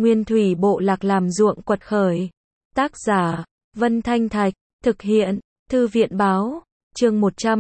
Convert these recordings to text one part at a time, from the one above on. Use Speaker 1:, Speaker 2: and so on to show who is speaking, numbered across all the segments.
Speaker 1: Nguyên thủy bộ lạc làm ruộng quật khởi. Tác giả, Vân Thanh Thạch, thực hiện, Thư viện báo, chương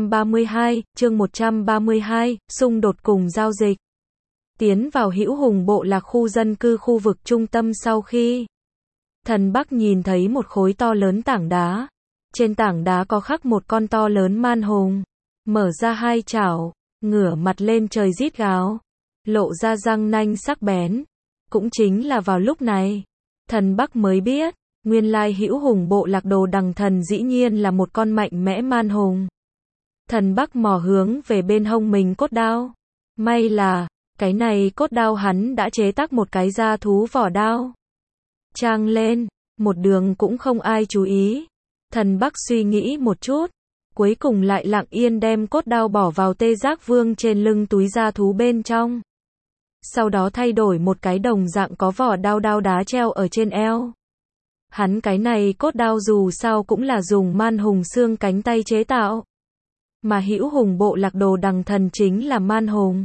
Speaker 1: 132, xung đột cùng giao dịch. Tiến vào Hữu Hùng bộ lạc khu dân cư khu vực trung tâm sau khi Thần Bắc nhìn thấy một khối to lớn tảng đá. Trên tảng đá có khắc một con to lớn man hùng, mở ra hai chảo, ngửa mặt lên trời rít gào, lộ ra răng nanh sắc bén. Cũng chính là vào lúc này, Thần Bắc mới biết, nguyên lai Hữu Hùng bộ lạc Đồ Đằng Thần dĩ nhiên là một con mạnh mẽ man hùng. Thần Bắc mò hướng về bên hông mình cốt đao. May là, cái này cốt đao hắn đã chế tác một cái da thú vỏ đao. Trang lên, một đường cũng không ai chú ý. Thần Bắc suy nghĩ một chút, cuối cùng lại lặng yên đem cốt đao bỏ vào tê giác vương trên lưng túi da thú bên trong. Sau đó thay đổi một cái đồng dạng có vỏ đao đá treo ở trên eo. Hắn cái này cốt đao dù sao cũng là dùng man hùng xương cánh tay chế tạo. Mà Hữu Hùng bộ lạc Đồ Đằng Thần chính là man hùng.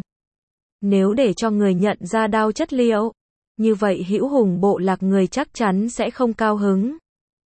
Speaker 1: Nếu để cho người nhận ra đao chất liệu, như vậy Hữu Hùng bộ lạc người chắc chắn sẽ không cao hứng.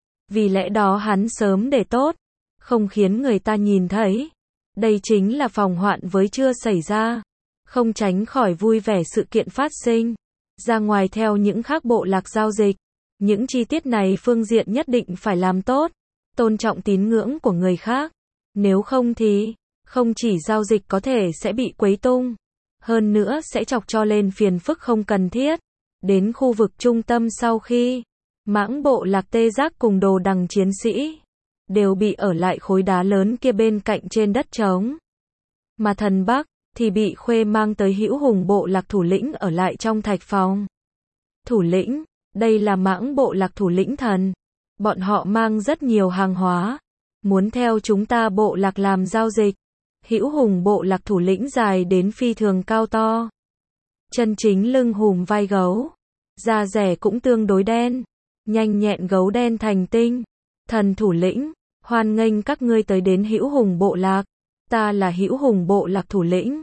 Speaker 1: Vì lẽ đó hắn sớm để tốt, không khiến người ta nhìn thấy. Đây chính là phòng hoạn với chưa xảy ra, không tránh khỏi vui vẻ sự kiện phát sinh ra ngoài theo những khác bộ lạc giao dịch. Những chi tiết này phương diện nhất định phải làm tốt, tôn trọng tín ngưỡng của người khác. Nếu không thì, không chỉ giao dịch có thể sẽ bị quấy tung, hơn nữa sẽ chọc cho lên phiền phức không cần thiết. Đến khu vực trung tâm sau khi Mãng bộ lạc tê giác cùng Đồ Đằng chiến sĩ đều bị ở lại khối đá lớn kia bên cạnh trên đất trống. Mà Thần Bắc thì bị Khuê mang tới Hữu Hùng bộ lạc thủ lĩnh ở lại trong thạch phòng. Thủ lĩnh, đây là Mãng bộ lạc thủ lĩnh Thần. Bọn họ mang rất nhiều hàng hóa, muốn theo chúng ta bộ lạc làm giao dịch. Hữu Hùng bộ lạc thủ lĩnh dài đến phi thường cao to. Chân chính lưng hùm vai gấu, da rẻ cũng tương đối đen, nhanh nhẹn gấu đen thành tinh. Thần thủ lĩnh, hoan nghênh các ngươi tới đến Hữu Hùng bộ lạc. Ta là Hữu Hùng bộ lạc thủ lĩnh.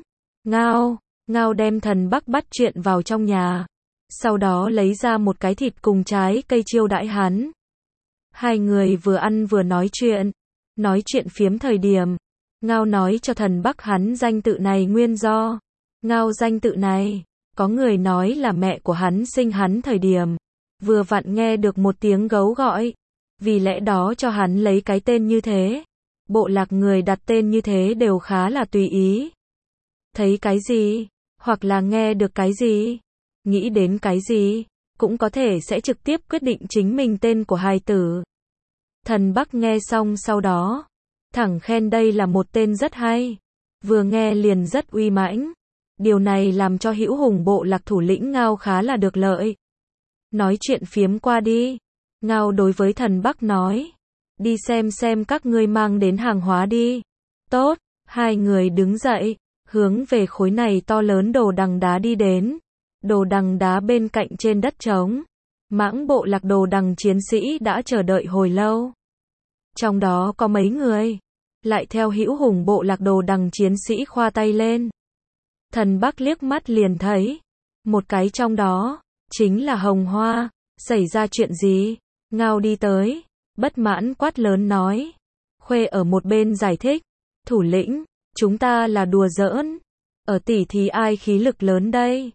Speaker 1: Ngao đem Thần Bắc bắt chuyện vào trong nhà. Sau đó lấy ra một cái thịt cùng trái cây chiêu đãi hắn. Hai người vừa ăn vừa nói chuyện phiếm thời điểm. Ngao nói cho Thần Bắc hắn danh tự này nguyên do. Ngao danh tự này, có người nói là mẹ của hắn sinh hắn thời điểm vừa vặn nghe được một tiếng gấu gọi, vì lẽ đó cho hắn lấy cái tên như thế. Bộ lạc người đặt tên như thế đều khá là tùy ý. Thấy cái gì, hoặc là nghe được cái gì, nghĩ đến cái gì, cũng có thể sẽ trực tiếp quyết định chính mình tên của hài tử. Thần Bắc nghe xong sau đó, thẳng khen đây là một tên rất hay, vừa nghe liền rất uy mãnh. Điều này làm cho Hữu Hùng bộ lạc thủ lĩnh Ngao khá là được lợi. Nói chuyện phiếm qua đi. Ngao đối với Thần Bắc nói. Đi xem các ngươi mang đến hàng hóa đi. Tốt, hai người đứng dậy, hướng về khối này to lớn đồ đằng đá đi đến. Đồ đằng đá bên cạnh trên đất trống. Mãng bộ lạc Đồ Đằng chiến sĩ đã chờ đợi hồi lâu. Trong đó có mấy người lại theo Hữu Hùng bộ lạc Đồ Đằng chiến sĩ khoa tay lên. Thần Bắc liếc mắt liền thấy, một cái trong đó, chính là Hồng Hoa. Xảy ra chuyện gì? Ngao đi tới, bất mãn quát lớn nói. Khuê ở một bên giải thích, thủ lĩnh, chúng ta là đùa giỡn. Ở tỉ thí ai khí lực lớn đây?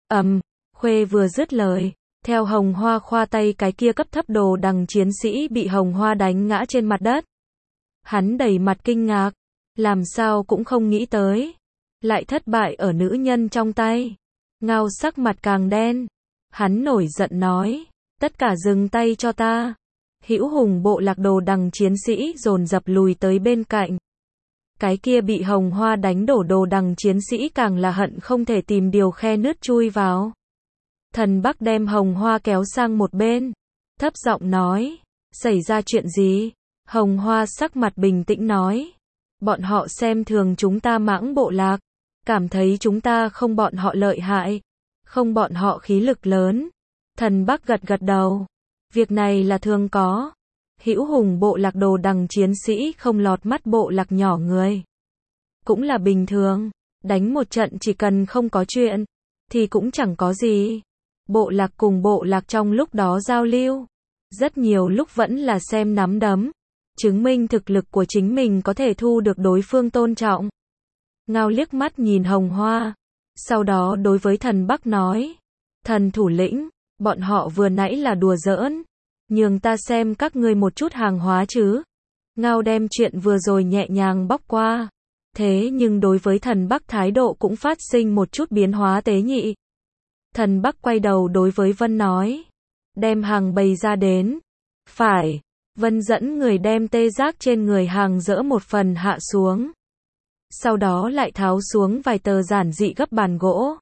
Speaker 1: Khuê vừa dứt lời, theo Hồng Hoa khoa tay cái kia cấp thấp Đồ Đằng chiến sĩ bị Hồng Hoa đánh ngã trên mặt đất. Hắn đầy mặt kinh ngạc, làm sao cũng không nghĩ tới, lại thất bại ở nữ nhân trong tay. Ngao sắc mặt càng đen, hắn nổi giận nói, tất cả dừng tay cho ta. Hữu Hùng bộ lạc Đồ Đằng chiến sĩ dồn dập lùi tới bên cạnh. Cái kia bị Hồng Hoa đánh đổ Đồ Đằng chiến sĩ càng là hận không thể tìm điều khe nứt chui vào. Thần Bắc đem Hồng Hoa kéo sang một bên, thấp giọng nói, xảy ra chuyện gì? Hồng Hoa sắc mặt bình tĩnh nói, bọn họ xem thường chúng ta Mãng bộ lạc, cảm thấy chúng ta không bọn họ lợi hại, không bọn họ khí lực lớn. Thần Bắc gật đầu, việc này là thường có. Hữu Hùng bộ lạc Đồ Đằng chiến sĩ không lọt mắt bộ lạc nhỏ người, cũng là bình thường. Đánh một trận chỉ cần không có chuyện thì cũng chẳng có gì. bộ lạc cùng bộ lạc trong lúc đó giao lưu. Rất nhiều lúc vẫn là xem nắm đấm, chứng minh thực lực của chính mình có thể thu được đối phương tôn trọng. Ngao liếc mắt nhìn Hồng Hoa, sau đó đối với thần Bắc nói, thần thủ lĩnh, bọn họ vừa nãy là đùa giỡn, nhường ta xem các ngươi một chút hàng hóa chứ. Ngao đem chuyện vừa rồi nhẹ nhàng bóc qua, thế nhưng đối với thần Bắc thái độ cũng phát sinh một chút biến hóa tế nhị. Thần Bắc quay đầu đối với Vân nói, đem hàng bày ra đến. Phải, Vân dẫn người đem tê giác trên người hàng dỡ một phần hạ xuống. Sau đó lại tháo xuống vài tờ giản dị gấp bàn gỗ.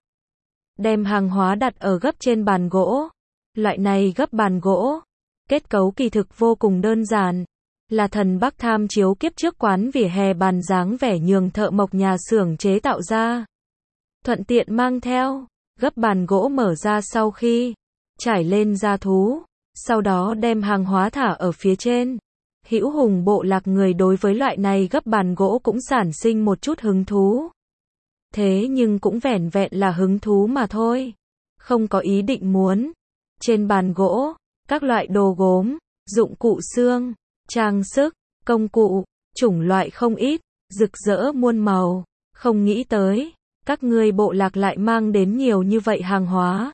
Speaker 1: Đem hàng hóa đặt ở gấp trên bàn gỗ. Loại này gấp bàn gỗ, kết cấu kỳ thực vô cùng đơn giản, là thần Bắc tham chiếu kiếp trước quán vỉa hè bàn dáng vẻ nhường thợ mộc nhà xưởng chế tạo ra. Thuận tiện mang theo, gấp bàn gỗ mở ra sau khi trải lên da thú, sau đó đem hàng hóa thả ở phía trên. Hữu Hùng bộ lạc người đối với loại này gấp bàn gỗ cũng sản sinh một chút hứng thú. Thế nhưng cũng vẻn vẹn là hứng thú mà thôi, không có ý định muốn. Trên bàn gỗ, các loại đồ gốm, dụng cụ xương, trang sức, công cụ, chủng loại không ít, rực rỡ muôn màu. Không nghĩ tới, các ngươi bộ lạc lại mang đến nhiều như vậy hàng hóa.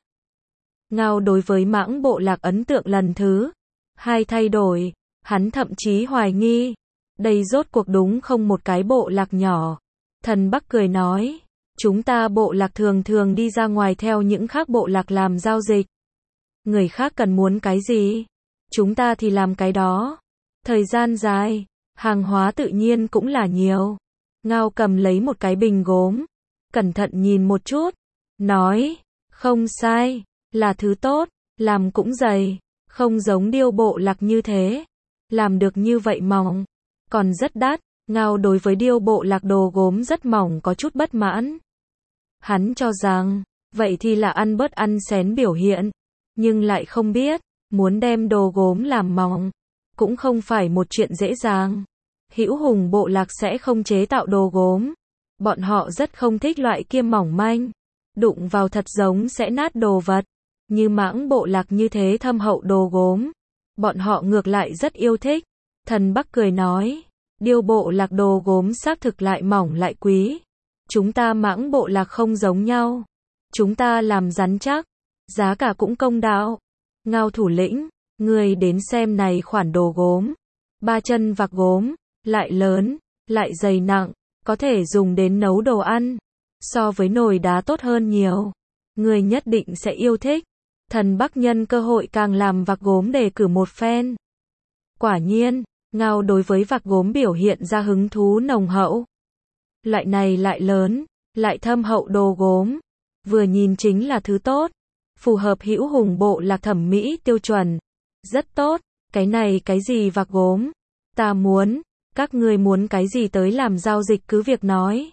Speaker 1: Ngao đối với Mãng bộ lạc ấn tượng lần thứ hai thay đổi, hắn thậm chí hoài nghi, đây rốt cuộc đúng không một cái bộ lạc nhỏ. Thần Bắc cười nói, chúng ta bộ lạc thường thường đi ra ngoài theo những khác bộ lạc làm giao dịch. Người khác cần muốn cái gì, chúng ta thì làm cái đó. Thời gian dài, hàng hóa tự nhiên cũng là nhiều. Ngao cầm lấy một cái bình gốm, cẩn thận nhìn một chút, nói, không sai, là thứ tốt, làm cũng dày, không giống điêu bộ lạc như thế. Làm được như vậy mỏng, còn rất đắt. Ngao đối với điêu bộ lạc đồ gốm rất mỏng có chút bất mãn. Hắn cho rằng, vậy thì là ăn bớt ăn xén biểu hiện, nhưng lại không biết, muốn đem đồ gốm làm mỏng, cũng không phải một chuyện dễ dàng. Hữu Hùng bộ lạc sẽ không chế tạo đồ gốm, bọn họ rất không thích loại kia mỏng manh, đụng vào thật giống sẽ nát đồ vật. Như Mãng bộ lạc như thế thâm hậu đồ gốm, bọn họ ngược lại rất yêu thích. Thần Bắc cười nói, điêu bộ lạc đồ gốm xác thực lại mỏng lại quý. Chúng ta Mãng bộ lạc không giống nhau. Chúng ta làm rắn chắc, giá cả cũng công đạo. Ngao thủ lĩnh, người đến xem này khoản đồ gốm. 3 chân vạc gốm, lại lớn, lại dày nặng, có thể dùng đến nấu đồ ăn. So với nồi đá tốt hơn nhiều. Người nhất định sẽ yêu thích. Thần Bắc nhân cơ hội càng làm vạc gốm đề cử một phen. Quả nhiên, Ngao đối với vạc gốm biểu hiện ra hứng thú nồng hậu. Loại này lại lớn, lại thâm hậu đồ gốm, vừa nhìn chính là thứ tốt, phù hợp Hữu Hùng bộ lạc thẩm mỹ tiêu chuẩn. Rất tốt, cái này cái gì vạc gốm? Ta muốn, các ngươi muốn cái gì tới làm giao dịch cứ việc nói.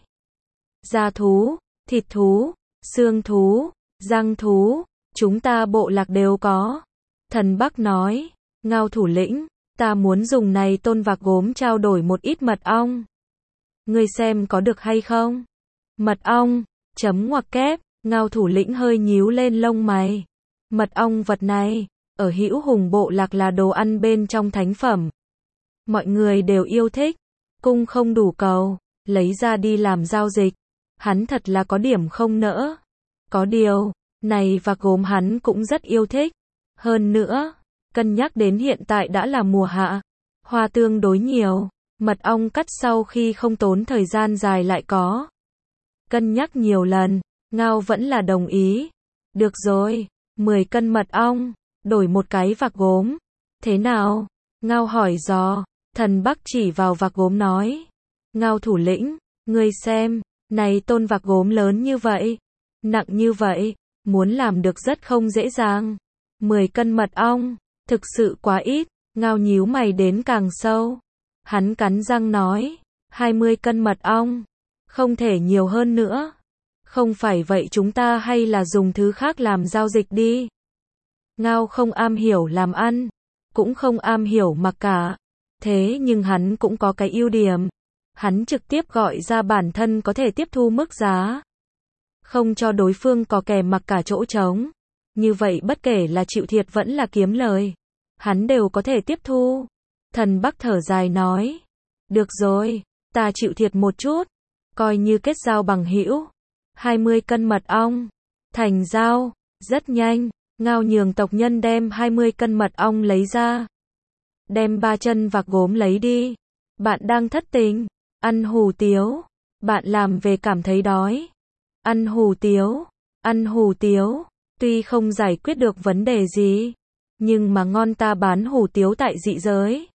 Speaker 1: Da thú, thịt thú, xương thú, răng thú, chúng ta bộ lạc đều có. Thần Bắc nói, Ngao thủ lĩnh, ta muốn dùng này tôn vạc gốm trao đổi một ít mật ong. Ngươi xem có được hay không? Mật ong, chấm ngoặc kép, Ngao thủ lĩnh hơi nhíu lên lông mày. Mật ong vật này, ở Hữu Hùng bộ lạc là đồ ăn bên trong thánh phẩm. Mọi người đều yêu thích, cung không đủ cầu, lấy ra đi làm giao dịch. Hắn thật là có điểm không nỡ. Có điều, này vạc gốm hắn cũng rất yêu thích. Hơn nữa, cân nhắc đến hiện tại đã là mùa hạ, hoa tương đối nhiều, mật ong cắt sau khi không tốn thời gian dài lại có. Cân nhắc nhiều lần, Ngao vẫn là đồng ý. Được rồi, 10 cân mật ong, đổi một cái vạc gốm. Thế nào? Ngao hỏi dò. Thần Bắc chỉ vào vạc gốm nói. Ngao thủ lĩnh, ngươi xem, này tôn vạc gốm lớn như vậy, nặng như vậy, muốn làm được rất không dễ dàng. 10 cân mật ong, thực sự quá ít. Ngao nhíu mày đến càng sâu. Hắn cắn răng nói, 20 cân mật ong, không thể nhiều hơn nữa. Không phải vậy chúng ta hay là dùng thứ khác làm giao dịch đi. Ngao không am hiểu làm ăn, cũng không am hiểu mặc cả. Thế nhưng hắn cũng có cái ưu điểm. Hắn trực tiếp gọi ra bản thân có thể tiếp thu mức giá. Không cho đối phương có kẻ mặc cả chỗ trống. Như vậy bất kể là chịu thiệt vẫn là kiếm lời, hắn đều có thể tiếp thu. Thần Bắc thở dài nói, được rồi, ta chịu thiệt một chút, coi như kết giao bằng hữu. 20 cân mật ong, thành giao. Rất nhanh, Ngao Nhường tộc nhân đem 20 cân mật ong lấy ra. Đem 3 chân vạc gốm lấy đi. Bạn đang thất tình, ăn hủ tiếu. Bạn làm về cảm thấy đói. Ăn hủ tiếu, ăn hủ tiếu. Tuy không giải quyết được vấn đề gì, nhưng mà ngon, ta bán hủ tiếu tại dị giới.